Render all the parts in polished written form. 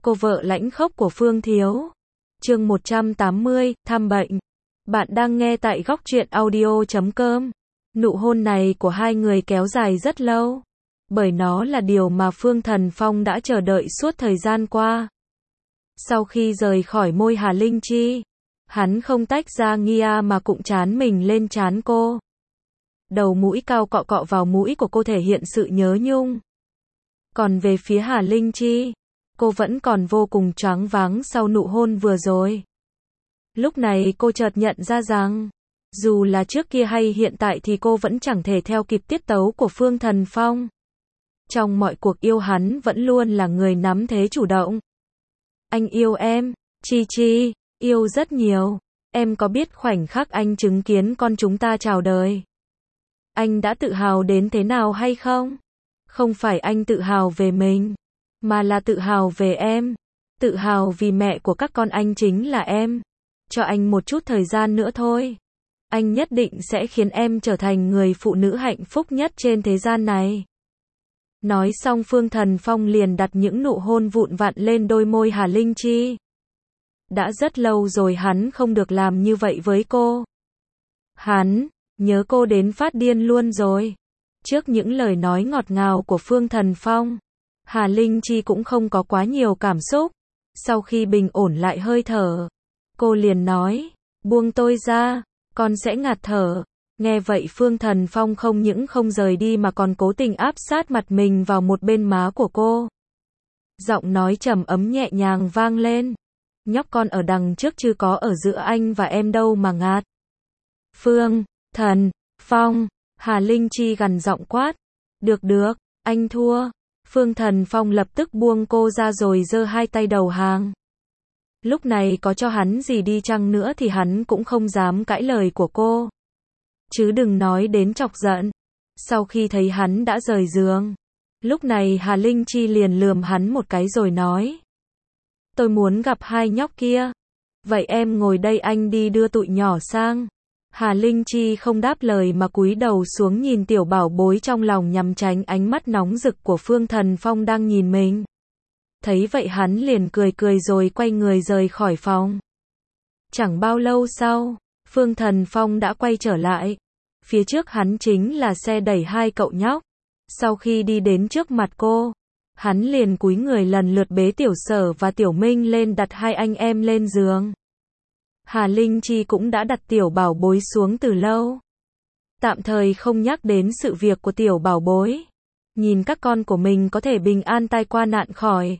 Cô vợ lãnh khốc của Phương Thiếu. Chương 180, thăm bệnh. Bạn đang nghe tại góc truyện audio.com. Nụ hôn này của hai người kéo dài rất lâu, bởi nó là điều mà Phương Thần Phong đã chờ đợi suốt thời gian qua. Sau khi rời khỏi môi Hà Linh Chi, hắn không tách ra Nghia mà cụng trán mình lên trán cô. Đầu mũi cao cọ cọ vào mũi của cô thể hiện sự nhớ nhung. Còn về phía Hà Linh Chi, cô vẫn còn vô cùng choáng váng sau nụ hôn vừa rồi. Lúc này cô chợt nhận ra rằng, dù là trước kia hay hiện tại thì cô vẫn chẳng thể theo kịp tiết tấu của Phương Thần Phong. Trong mọi cuộc yêu hắn vẫn luôn là người nắm thế chủ động. Anh yêu em, Chi Chi, yêu rất nhiều. Em có biết khoảnh khắc anh chứng kiến con chúng ta chào đời, anh đã tự hào đến thế nào hay không? Không phải anh tự hào về mình, mà là tự hào về em. Tự hào vì mẹ của các con anh chính là em. Cho anh một chút thời gian nữa thôi. Anh nhất định sẽ khiến em trở thành người phụ nữ hạnh phúc nhất trên thế gian này. Nói xong Phương Thần Phong liền đặt những nụ hôn vụn vặn lên đôi môi Hà Linh Chi. Đã rất lâu rồi hắn không được làm như vậy với cô. Hắn nhớ cô đến phát điên luôn rồi. Trước những lời nói ngọt ngào của Phương Thần Phong, Hà Linh Chi cũng không có quá nhiều cảm xúc. Sau khi bình ổn lại hơi thở, cô liền nói, buông tôi ra, con sẽ ngạt thở. Nghe vậy Phương Thần Phong không những không rời đi mà còn cố tình áp sát mặt mình vào một bên má của cô. Giọng nói trầm ấm nhẹ nhàng vang lên, nhóc con ở đằng trước chứ có ở giữa anh và em đâu mà ngạt. Phương Thần Phong, Hà Linh Chi gằn giọng quát. Được, anh thua. Phương Thần Phong lập tức buông cô ra rồi giơ hai tay đầu hàng. Lúc này có cho hắn gì đi chăng nữa thì hắn cũng không dám cãi lời của cô. Chứ đừng nói đến chọc giận. Sau khi thấy hắn đã rời giường, lúc này Hà Linh Chi liền lườm hắn một cái rồi nói, tôi muốn gặp hai nhóc kia. Vậy em ngồi đây anh đi đưa tụi nhỏ sang. Hà Linh Chi không đáp lời mà cúi đầu xuống nhìn tiểu bảo bối trong lòng nhằm tránh ánh mắt nóng rực của Phương Thần Phong đang nhìn mình. Thấy vậy hắn liền cười rồi quay người rời khỏi phòng. Chẳng bao lâu sau, Phương Thần Phong đã quay trở lại. Phía trước hắn chính là xe đẩy hai cậu nhóc. Sau khi đi đến trước mặt cô, hắn liền cúi người lần lượt bế Tiểu Sở và Tiểu Minh lên đặt hai anh em lên giường. Hà Linh Chi cũng đã đặt tiểu bảo bối xuống từ lâu. Tạm thời không nhắc đến sự việc của tiểu bảo bối. Nhìn các con của mình có thể bình an tai qua nạn khỏi,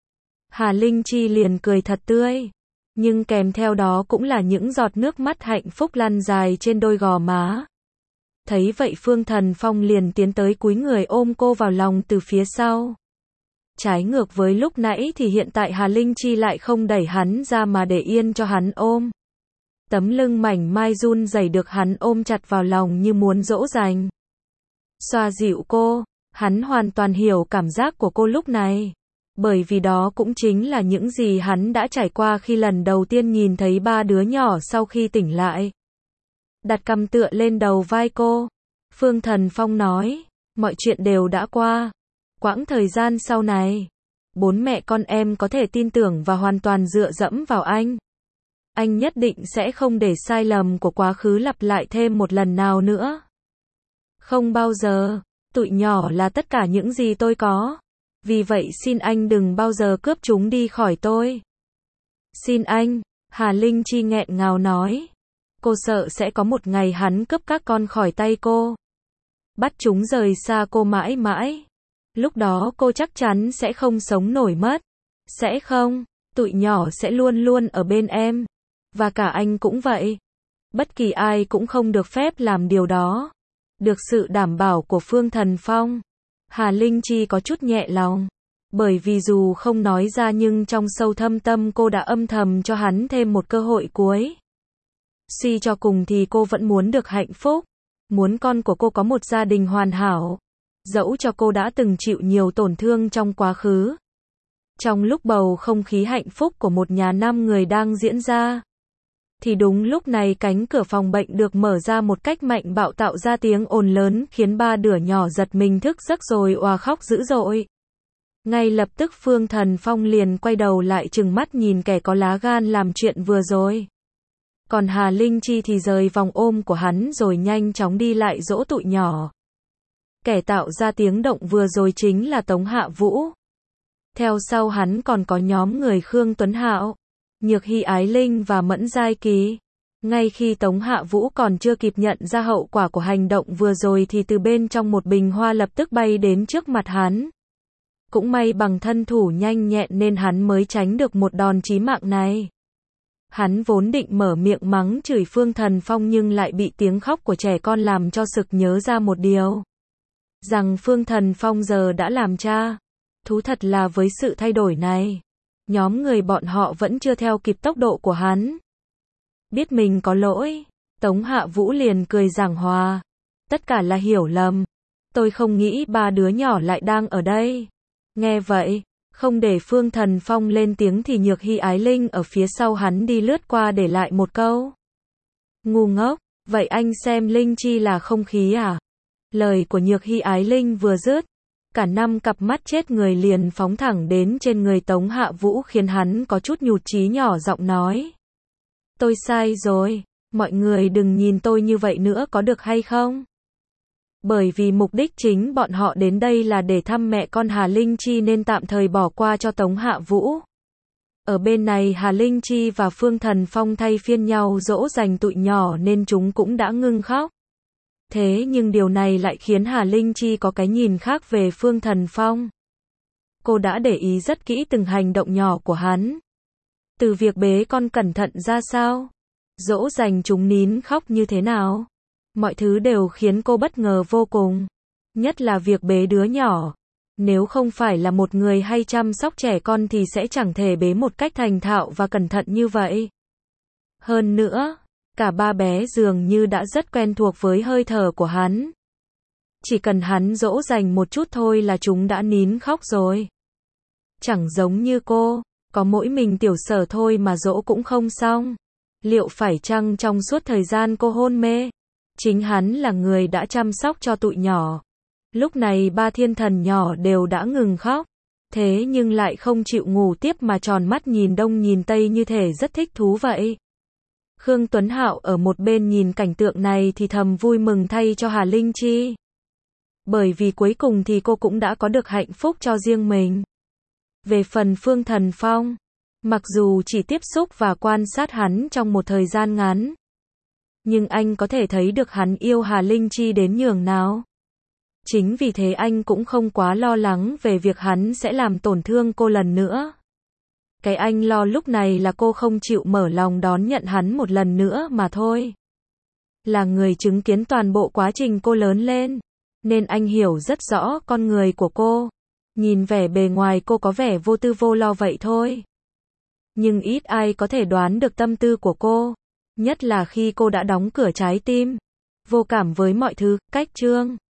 Hà Linh Chi liền cười thật tươi. Nhưng kèm theo đó cũng là những giọt nước mắt hạnh phúc lăn dài trên đôi gò má. Thấy vậy Phương Thần Phong liền tiến tới cúi người ôm cô vào lòng từ phía sau. Trái ngược với lúc nãy thì hiện tại Hà Linh Chi lại không đẩy hắn ra mà để yên cho hắn ôm. Tấm lưng mảnh mai run rẩy được hắn ôm chặt vào lòng như muốn dỗ dành. Xoa dịu cô, hắn hoàn toàn hiểu cảm giác của cô lúc này. Bởi vì đó cũng chính là những gì hắn đã trải qua khi lần đầu tiên nhìn thấy ba đứa nhỏ sau khi tỉnh lại. Đặt cằm tựa lên đầu vai cô, Phương Thần Phong nói, mọi chuyện đều đã qua. Quãng thời gian sau này, bốn mẹ con em có thể tin tưởng và hoàn toàn dựa dẫm vào anh. Anh nhất định sẽ không để sai lầm của quá khứ lặp lại thêm một lần nào nữa. Không bao giờ. Tụi nhỏ là tất cả những gì tôi có. Vì vậy xin anh đừng bao giờ cướp chúng đi khỏi tôi. Xin anh, Hà Linh Chi nghẹn ngào nói. Cô sợ sẽ có một ngày hắn cướp các con khỏi tay cô, bắt chúng rời xa cô mãi mãi. Lúc đó cô chắc chắn sẽ không sống nổi mất. Sẽ không, tụi nhỏ sẽ luôn luôn ở bên em. Và cả anh cũng vậy. Bất kỳ ai cũng không được phép làm điều đó. Được sự đảm bảo của Phương Thần Phong, Hà Linh Chi có chút nhẹ lòng. Bởi vì dù không nói ra nhưng trong sâu thâm tâm cô đã âm thầm cho hắn thêm một cơ hội cuối. Suy cho cùng thì cô vẫn muốn được hạnh phúc. Muốn con của cô có một gia đình hoàn hảo. Dẫu cho cô đã từng chịu nhiều tổn thương trong quá khứ. Trong lúc bầu không khí hạnh phúc của một nhà 5 người đang diễn ra, thì đúng lúc này cánh cửa phòng bệnh được mở ra một cách mạnh bạo tạo ra tiếng ồn lớn khiến ba đứa nhỏ giật mình thức giấc rồi òa khóc dữ dội. Ngay lập tức Phương Thần Phong liền quay đầu lại trừng mắt nhìn kẻ có lá gan làm chuyện vừa rồi. Còn Hà Linh Chi thì rời vòng ôm của hắn rồi nhanh chóng đi lại dỗ tụi nhỏ. Kẻ tạo ra tiếng động vừa rồi chính là Tống Hạ Vũ. Theo sau hắn còn có nhóm người Khương Tuấn Hạo, Nhược Hy Ái Linh và Mẫn Giai Kỳ. Ngay khi Tống Hạ Vũ còn chưa kịp nhận ra hậu quả của hành động vừa rồi thì từ bên trong một bình hoa lập tức bay đến trước mặt hắn. Cũng may bằng thân thủ nhanh nhẹn nên hắn mới tránh được một đòn chí mạng này. Hắn vốn định mở miệng mắng chửi Phương Thần Phong nhưng lại bị tiếng khóc của trẻ con làm cho sực nhớ ra một điều. Rằng Phương Thần Phong giờ đã làm cha. Thú thật là với sự thay đổi này, nhóm người bọn họ vẫn chưa theo kịp tốc độ của hắn. Biết mình có lỗi, Tống Hạ Vũ liền cười giảng hòa. Tất cả là hiểu lầm. Tôi không nghĩ ba đứa nhỏ lại đang ở đây. Nghe vậy, không để Phương Thần Phong lên tiếng thì Nhược Hy Ái Linh ở phía sau hắn đi lướt qua để lại một câu. Ngu ngốc, vậy anh xem Linh Chi là không khí à? Lời của Nhược Hy Ái Linh vừa dứt, cả năm cặp mắt chết người liền phóng thẳng đến trên người Tống Hạ Vũ khiến hắn có chút nhụt chí nhỏ giọng nói. Tôi sai rồi, mọi người đừng nhìn tôi như vậy nữa có được hay không? Bởi vì mục đích chính bọn họ đến đây là để thăm mẹ con Hà Linh Chi nên tạm thời bỏ qua cho Tống Hạ Vũ. Ở bên này Hà Linh Chi và Phương Thần Phong thay phiên nhau dỗ dành tụi nhỏ nên chúng cũng đã ngưng khóc. Thế nhưng điều này lại khiến Hà Linh Chi có cái nhìn khác về Phương Thần Phong. Cô đã để ý rất kỹ từng hành động nhỏ của hắn. Từ việc bế con cẩn thận ra sao, dỗ dành chúng nín khóc như thế nào. Mọi thứ đều khiến cô bất ngờ vô cùng. Nhất là việc bế đứa nhỏ. Nếu không phải là một người hay chăm sóc trẻ con thì sẽ chẳng thể bế một cách thành thạo và cẩn thận như vậy. Hơn nữa, cả ba bé dường như đã rất quen thuộc với hơi thở của hắn. Chỉ cần hắn dỗ dành một chút thôi là chúng đã nín khóc rồi. Chẳng giống như cô, có mỗi mình Tiểu Sở thôi mà dỗ cũng không xong. Liệu phải chăng trong suốt thời gian cô hôn mê, chính hắn là người đã chăm sóc cho tụi nhỏ. Lúc này ba thiên thần nhỏ đều đã ngừng khóc. Thế nhưng lại không chịu ngủ tiếp mà tròn mắt nhìn đông nhìn tây như thể rất thích thú vậy. Khương Tuấn Hạo ở một bên nhìn cảnh tượng này thì thầm vui mừng thay cho Hà Linh Chi. Bởi vì cuối cùng thì cô cũng đã có được hạnh phúc cho riêng mình. Về phần Phương Thần Phong, mặc dù chỉ tiếp xúc và quan sát hắn trong một thời gian ngắn, nhưng anh có thể thấy được hắn yêu Hà Linh Chi đến nhường nào. Chính vì thế anh cũng không quá lo lắng về việc hắn sẽ làm tổn thương cô lần nữa. Cái anh lo lúc này là cô không chịu mở lòng đón nhận hắn một lần nữa mà thôi. Là người chứng kiến toàn bộ quá trình cô lớn lên, nên anh hiểu rất rõ con người của cô. Nhìn vẻ bề ngoài cô có vẻ vô tư vô lo vậy thôi. Nhưng ít ai có thể đoán được tâm tư của cô. Nhất là khi cô đã đóng cửa trái tim, vô cảm với mọi thứ, cách chương.